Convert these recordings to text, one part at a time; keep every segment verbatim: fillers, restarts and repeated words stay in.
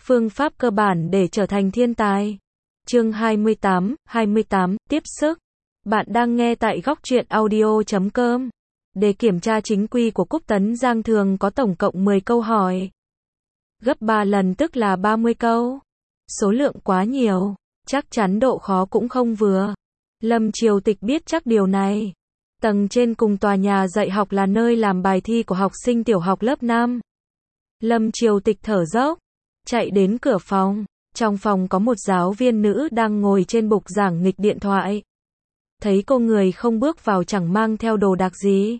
Phương pháp cơ bản để trở thành thiên tài. Chương hai mươi tám, hai mươi tám, tiếp sức. Bạn đang nghe tại góc truyện audio chấm com. Để kiểm tra chính quy của Cúc Tấn Giang thường có tổng cộng mười câu hỏi. Gấp ba lần tức là ba mươi câu. Số lượng quá nhiều, chắc chắn độ khó cũng không vừa. Lâm Triều Tịch biết chắc điều này. Tầng trên cùng tòa nhà dạy học là nơi làm bài thi của học sinh tiểu học lớp năm. Lâm Triều Tịch thở dốc, chạy đến cửa phòng. Trong phòng có một giáo viên nữ đang ngồi trên bục giảng nghịch điện thoại. Thấy cô người không bước vào chẳng mang theo đồ đạc gì.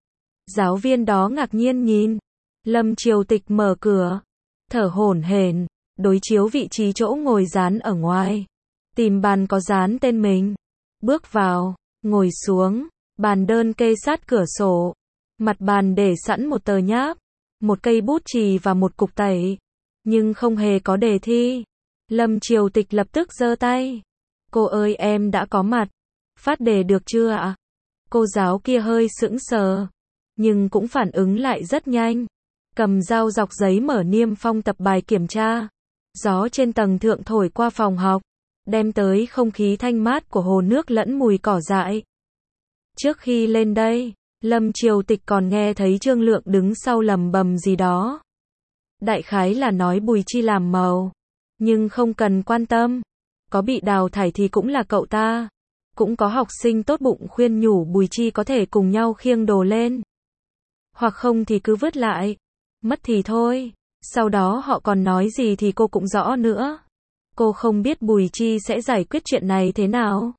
Giáo viên đó ngạc nhiên nhìn. Lâm Triều Tịch mở cửa, thở hổn hển, đối chiếu vị trí chỗ ngồi dán ở ngoài. Tìm bàn có dán tên mình. Bước vào, ngồi xuống, bàn đơn kê sát cửa sổ. Mặt bàn để sẵn một tờ nháp, một cây bút chì và một cục tẩy. Nhưng không hề có đề thi. Lâm Triều Tịch lập tức giơ tay. Cô ơi, em đã có mặt. Phát đề được chưa ạ? Cô giáo kia hơi sững sờ, nhưng cũng phản ứng lại rất nhanh. Cầm dao dọc giấy mở niêm phong tập bài kiểm tra. Gió trên tầng thượng thổi qua phòng học, đem tới không khí thanh mát của hồ nước lẫn mùi cỏ dại. Trước khi lên đây, Lâm Triều Tịch còn nghe thấy Trương Lượng đứng sau lầm bầm gì đó. Đại khái là nói Bùi Chi làm màu. Nhưng không cần quan tâm. Có bị đào thải thì cũng là cậu ta. Cũng có học sinh tốt bụng khuyên nhủ Bùi Chi có thể cùng nhau khiêng đồ lên. Hoặc không thì cứ vứt lại. Mất thì thôi. Sau đó họ còn nói gì thì cô cũng rõ nữa. Cô không biết Bùi Chi sẽ giải quyết chuyện này thế nào.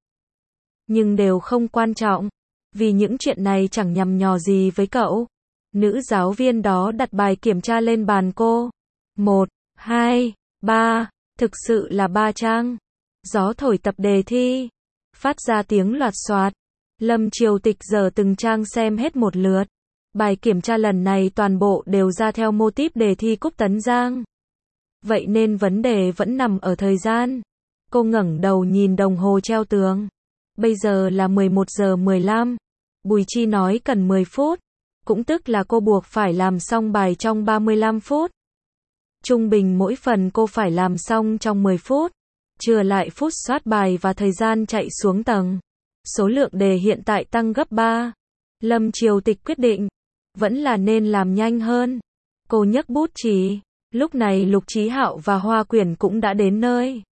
Nhưng đều không quan trọng. Vì những chuyện này chẳng nhằm nhò gì với cậu. Nữ giáo viên đó đặt bài kiểm tra lên bàn cô. Một, hai, ba, thực sự là ba trang. Gió thổi tập đề thi, phát ra tiếng loạt xoạt. Lâm Triều Tịch giờ từng trang xem hết một lượt. Bài kiểm tra lần này toàn bộ đều ra theo mô típ đề thi Cúc Tấn Giang. Vậy nên vấn đề vẫn nằm ở thời gian. Cô ngẩng đầu nhìn đồng hồ treo tường. Bây giờ là mười một giờ mười lăm. Bùi Chi nói cần mười phút. Cũng tức là cô buộc phải làm xong bài trong ba mươi lăm phút. Trung bình mỗi phần cô phải làm xong trong mười phút. Trừ lại phút soát bài và thời gian chạy xuống tầng. Số lượng đề hiện tại tăng gấp ba. Lâm Triều Tịch quyết định, vẫn là nên làm nhanh hơn. Cô nhấc bút chì. Lúc này Lục Chí Hạo và Hoa Quyển cũng đã đến nơi.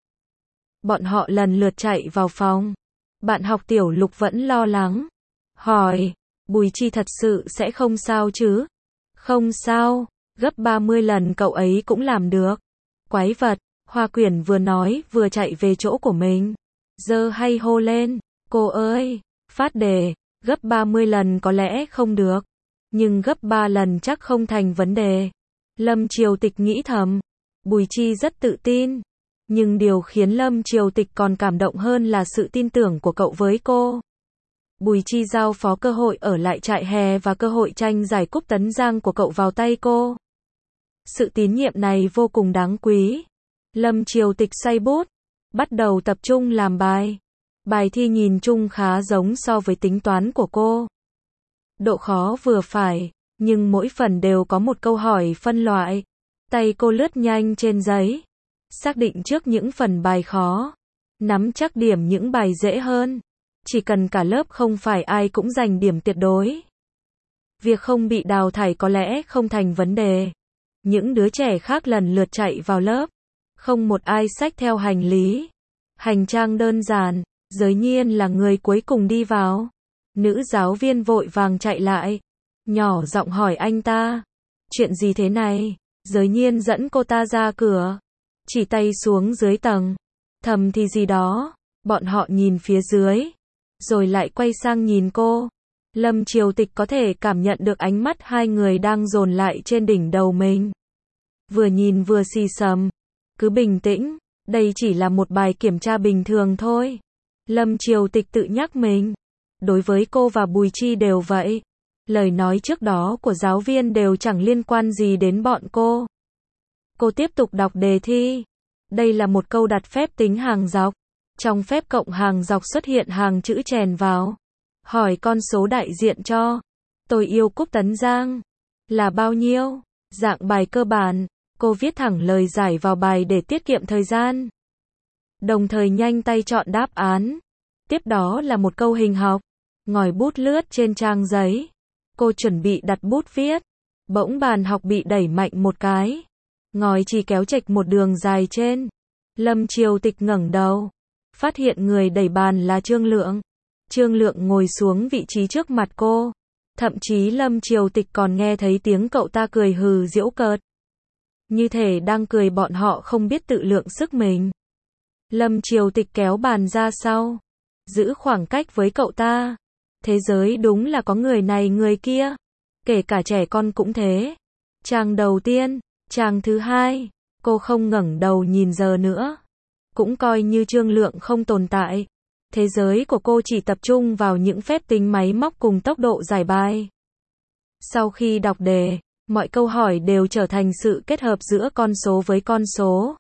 Bọn họ lần lượt chạy vào phòng. Bạn học tiểu Lục vẫn lo lắng. Hỏi, Bùi Chi thật sự sẽ không sao chứ? Không sao, gấp ba mươi lần cậu ấy cũng làm được. Quái vật, Hoa Quyển vừa nói vừa chạy về chỗ của mình. Giơ hay hô lên, cô ơi, phát đề, gấp ba mươi lần có lẽ không được. Nhưng gấp ba lần chắc không thành vấn đề. Lâm Triều Tịch nghĩ thầm. Bùi Chi rất tự tin. Nhưng điều khiến Lâm Triều Tịch còn cảm động hơn là sự tin tưởng của cậu với cô. Bùi Chi giao phó cơ hội ở lại trại hè và cơ hội tranh giải Cúc Tấn Giang của cậu vào tay cô. Sự tín nhiệm này vô cùng đáng quý. Lâm Triều Tịch xoay bút, bắt đầu tập trung làm bài. Bài thi nhìn chung khá giống so với tính toán của cô. Độ khó vừa phải, nhưng mỗi phần đều có một câu hỏi phân loại. Tay cô lướt nhanh trên giấy, xác định trước những phần bài khó, nắm chắc điểm những bài dễ hơn. Chỉ cần cả lớp không phải ai cũng giành điểm tuyệt đối. Việc không bị đào thải có lẽ không thành vấn đề. Những đứa trẻ khác lần lượt chạy vào lớp. Không một ai xách theo hành lý. Hành trang đơn giản, Giới Nhiên là người cuối cùng đi vào. Nữ giáo viên vội vàng chạy lại. Nhỏ giọng hỏi anh ta. Chuyện gì thế này? Giới Nhiên dẫn cô ta ra cửa. Chỉ tay xuống dưới tầng. Thầm thì gì đó. Bọn họ nhìn phía dưới. Rồi lại quay sang nhìn cô. Lâm Triều Tịch có thể cảm nhận được ánh mắt hai người đang dồn lại trên đỉnh đầu mình. Vừa nhìn vừa xì xầm. Cứ bình tĩnh, đây chỉ là một bài kiểm tra bình thường thôi. Lâm Triều Tịch tự nhắc mình. Đối với cô và Bùi Chi đều vậy. Lời nói trước đó của giáo viên đều chẳng liên quan gì đến bọn cô. Cô tiếp tục đọc đề thi. Đây là một câu đặt phép tính hàng dọc. Trong phép cộng hàng dọc xuất hiện hàng chữ chèn vào. Hỏi con số đại diện cho tôi yêu Cúc Tấn Giang là bao nhiêu? Dạng bài cơ bản. Cô viết thẳng lời giải vào bài để tiết kiệm thời gian. Đồng thời nhanh tay chọn đáp án. Tiếp đó là một câu hình học. Ngòi bút lướt trên trang giấy. Cô chuẩn bị đặt bút viết. Bỗng bàn học bị đẩy mạnh một cái. Ngòi chỉ kéo chệch một đường dài trên. Lâm Triều Tịch ngẩng đầu. Phát hiện người đẩy bàn là Trương Lượng. Trương Lượng ngồi xuống vị trí trước mặt cô. Thậm chí Lâm Triều Tịch còn nghe thấy tiếng cậu ta cười hừ giễu cợt. Như thể đang cười bọn họ không biết tự lượng sức mình. Lâm Triều Tịch kéo bàn ra sau. Giữ khoảng cách với cậu ta. Thế giới đúng là có người này người kia. Kể cả trẻ con cũng thế. Trang đầu tiên, trang thứ hai. Cô không ngẩng đầu nhìn giờ nữa. Cũng coi như Trương Lượng không tồn tại. Thế giới của cô chỉ tập trung vào những phép tính máy móc cùng tốc độ giải bài. Sau khi đọc đề, mọi câu hỏi đều trở thành sự kết hợp giữa con số với con số.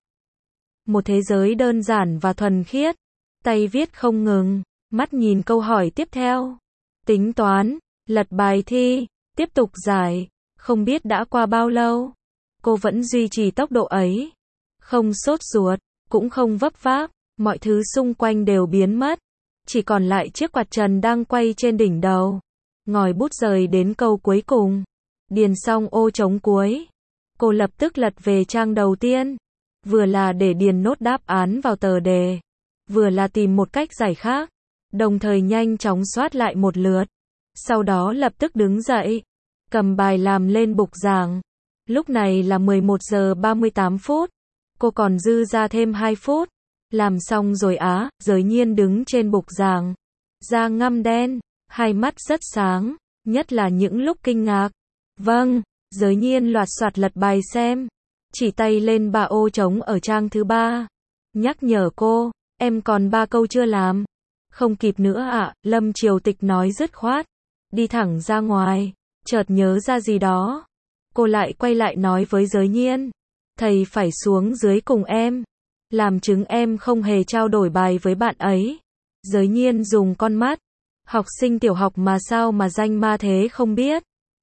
Một thế giới đơn giản và thuần khiết. Tay viết không ngừng, mắt nhìn câu hỏi tiếp theo. Tính toán, lật bài thi, tiếp tục giải. Không biết đã qua bao lâu. Cô vẫn duy trì tốc độ ấy. Không sốt ruột, cũng không vấp váp. Mọi thứ xung quanh đều biến mất. Chỉ còn lại chiếc quạt trần đang quay trên đỉnh đầu. Ngòi bút rời đến câu cuối cùng. Điền xong ô trống cuối. Cô lập tức lật về trang đầu tiên. Vừa là để điền nốt đáp án vào tờ đề. Vừa là tìm một cách giải khác. Đồng thời nhanh chóng soát lại một lượt. Sau đó lập tức đứng dậy. Cầm bài làm lên bục giảng. Lúc này là mười một giờ ba mươi tám phút. Cô còn dư ra thêm hai phút. Làm xong rồi á, Giới Nhiên đứng trên bục giảng. Da ngăm đen, hai mắt rất sáng, nhất là những lúc kinh ngạc. Vâng, Giới Nhiên loạt soạt lật bài xem. Chỉ tay lên ba ô trống ở trang thứ ba. Nhắc nhở cô, em còn ba câu chưa làm. Không kịp nữa ạ, à, Lâm Triều Tịch nói dứt khoát. Đi thẳng ra ngoài, chợt nhớ ra gì đó. Cô lại quay lại nói với Giới Nhiên. Thầy phải xuống dưới cùng em. Làm chứng em không hề trao đổi bài với bạn ấy. Giới Nhiên dùng con mắt. Học sinh tiểu học mà sao mà danh ma thế không biết.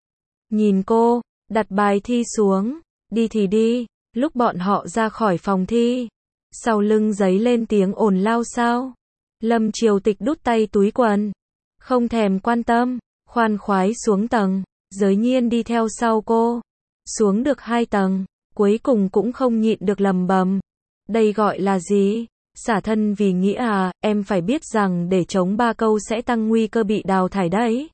Nhìn cô, đặt bài thi xuống. Đi thì đi. Lúc bọn họ ra khỏi phòng thi. Sau lưng giấy lên tiếng ồn lao sao. Lâm Triều Tịch đút tay túi quần. Không thèm quan tâm. Khoan khoái xuống tầng. Giới Nhiên đi theo sau cô. Xuống được hai tầng. Cuối cùng cũng không nhịn được lầm bầm. Đây gọi là gì? Xả thân vì nghĩa à, em phải biết rằng để chống ba câu sẽ tăng nguy cơ bị đào thải đấy.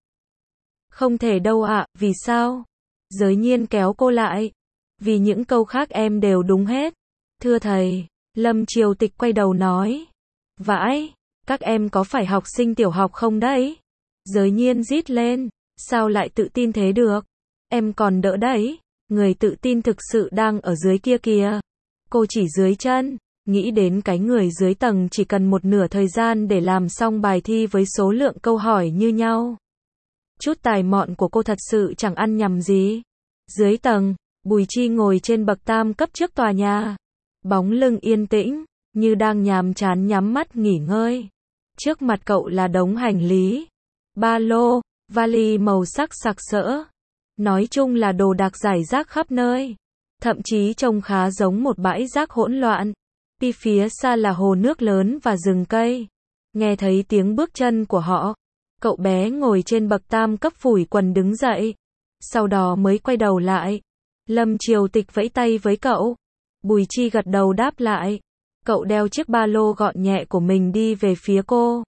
Không thể đâu ạ, à, vì sao? Giới Nhiên kéo cô lại. Vì những câu khác em đều đúng hết. Thưa thầy, Lâm Triều Tịch quay đầu nói. Vãi, các em có phải học sinh tiểu học không đấy? Giới Nhiên rít lên, sao lại tự tin thế được? Em còn đỡ đấy, người tự tin thực sự đang ở dưới kia kìa. Cô chỉ dưới chân, nghĩ đến cái người dưới tầng chỉ cần một nửa thời gian để làm xong bài thi với số lượng câu hỏi như nhau. Chút tài mọn của cô thật sự chẳng ăn nhầm gì. Dưới tầng, Bùi Chi ngồi trên bậc tam cấp trước tòa nhà. Bóng lưng yên tĩnh, như đang nhàm chán nhắm mắt nghỉ ngơi. Trước mặt cậu là đống hành lý, ba lô, vali màu sắc sặc sỡ. Nói chung là đồ đạc rải rác khắp nơi. Thậm chí trông khá giống một bãi rác hỗn loạn. Pi phía xa là hồ nước lớn và rừng cây. Nghe thấy tiếng bước chân của họ. Cậu bé ngồi trên bậc tam cấp phủi quần đứng dậy. Sau đó mới quay đầu lại. Lâm Triều Tịch vẫy tay với cậu. Bùi Chi gật đầu đáp lại. Cậu đeo chiếc ba lô gọn nhẹ của mình đi về phía cô.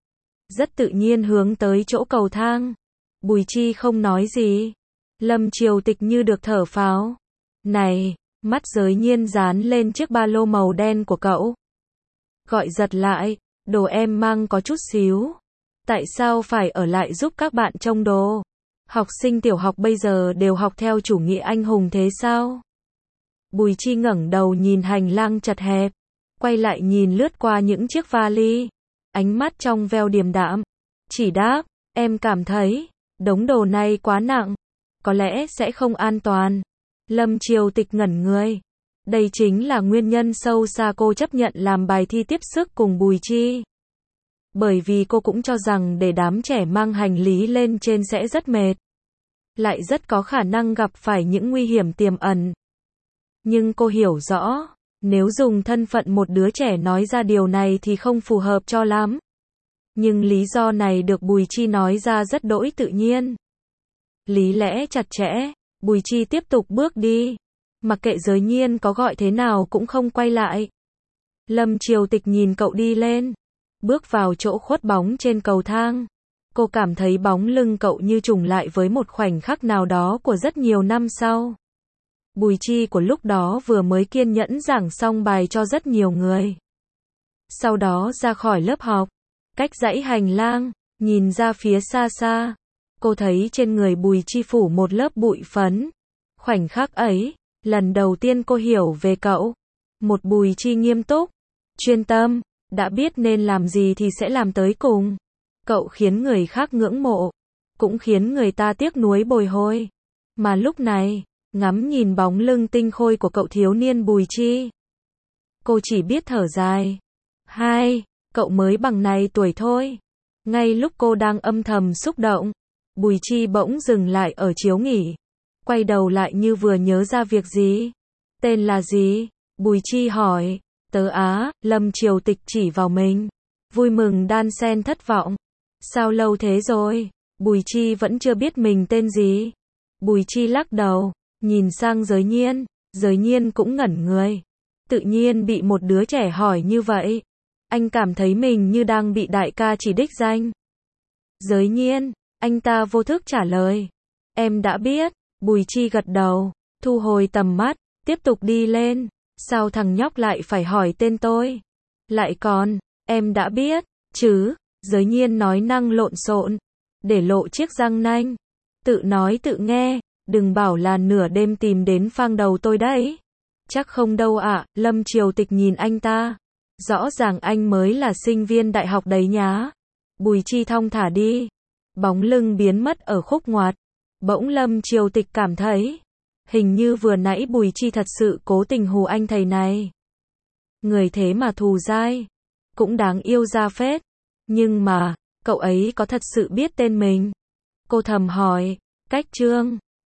Rất tự nhiên hướng tới chỗ cầu thang. Bùi Chi không nói gì. Lâm Triều Tịch như được thở phào. Này, mắt Giới Nhiên dán lên chiếc ba lô màu đen của cậu. Gọi giật lại, đồ em mang có chút xíu. Tại sao phải ở lại giúp các bạn trông đồ? Học sinh tiểu học bây giờ đều học theo chủ nghĩa anh hùng thế sao? Bùi Chi ngẩng đầu nhìn hành lang chật hẹp. Quay lại nhìn lướt qua những chiếc vali. Ánh mắt trong veo điềm đạm. Chỉ đáp, em cảm thấy, đống đồ này quá nặng. Có lẽ sẽ không an toàn. Lâm Triều Tịch ngẩn người. Đây chính là nguyên nhân sâu xa cô chấp nhận làm bài thi tiếp sức cùng Bùi Chi. Bởi vì cô cũng cho rằng để đám trẻ mang hành lý lên trên sẽ rất mệt. Lại rất có khả năng gặp phải những nguy hiểm tiềm ẩn. Nhưng cô hiểu rõ, nếu dùng thân phận một đứa trẻ nói ra điều này thì không phù hợp cho lắm. Nhưng lý do này được Bùi Chi nói ra rất đỗi tự nhiên. Lý lẽ chặt chẽ, Bùi Chi tiếp tục bước đi. Mặc kệ Giới Nhiên có gọi thế nào cũng không quay lại. Lâm Triều Tịch nhìn cậu đi lên, bước vào chỗ khuất bóng trên cầu thang. Cô cảm thấy bóng lưng cậu như trùng lại với một khoảnh khắc nào đó của rất nhiều năm sau. Bùi Chi của lúc đó vừa mới kiên nhẫn giảng xong bài cho rất nhiều người. Sau đó ra khỏi lớp học, cách dãy hành lang, nhìn ra phía xa xa. Cô thấy trên người Bùi Chi phủ một lớp bụi phấn. Khoảnh khắc ấy, lần đầu tiên cô hiểu về cậu. Một Bùi Chi nghiêm túc, chuyên tâm, đã biết nên làm gì thì sẽ làm tới cùng. Cậu khiến người khác ngưỡng mộ, cũng khiến người ta tiếc nuối bồi hồi. Mà lúc này, ngắm nhìn bóng lưng tinh khôi của cậu thiếu niên Bùi Chi, cô chỉ biết thở dài. Hai, cậu mới bằng này tuổi thôi. Ngay lúc cô đang âm thầm xúc động, Bùi Chi bỗng dừng lại ở chiếu nghỉ. Quay đầu lại như vừa nhớ ra việc gì. Tên là gì? Bùi Chi hỏi. Tớ Á, Lâm Triều Tịch chỉ vào mình. Vui mừng đan xen thất vọng. Sao lâu thế rồi? Bùi Chi vẫn chưa biết mình tên gì. Bùi Chi lắc đầu, nhìn sang Giới Nhiên. Giới Nhiên cũng ngẩn người. Tự nhiên bị một đứa trẻ hỏi như vậy. Anh cảm thấy mình như đang bị đại ca chỉ đích danh. Giới Nhiên, anh ta vô thức trả lời. Em đã biết. Bùi Chi gật đầu, thu hồi tầm mắt, tiếp tục đi lên. Sao thằng nhóc lại phải hỏi tên tôi? Lại còn, em đã biết, chứ? Giới Nhiên nói năng lộn xộn, để lộ chiếc răng nanh. Tự nói tự nghe, đừng bảo là nửa đêm tìm đến phang đầu tôi đấy. Chắc không đâu ạ. Lâm Triều Tịch nhìn anh ta. Rõ ràng anh mới là sinh viên đại học đấy nhá. Bùi Chi thong thả đi. Bóng lưng biến mất ở khúc ngoặt. Bỗng Lâm Triều Tịch cảm thấy, hình như vừa nãy Bùi Chi thật sự cố tình hù anh thầy này. Người thế mà thù dai, cũng đáng yêu ra phết. Nhưng mà, cậu ấy có thật sự biết tên mình? Cô thầm hỏi. Cách Trương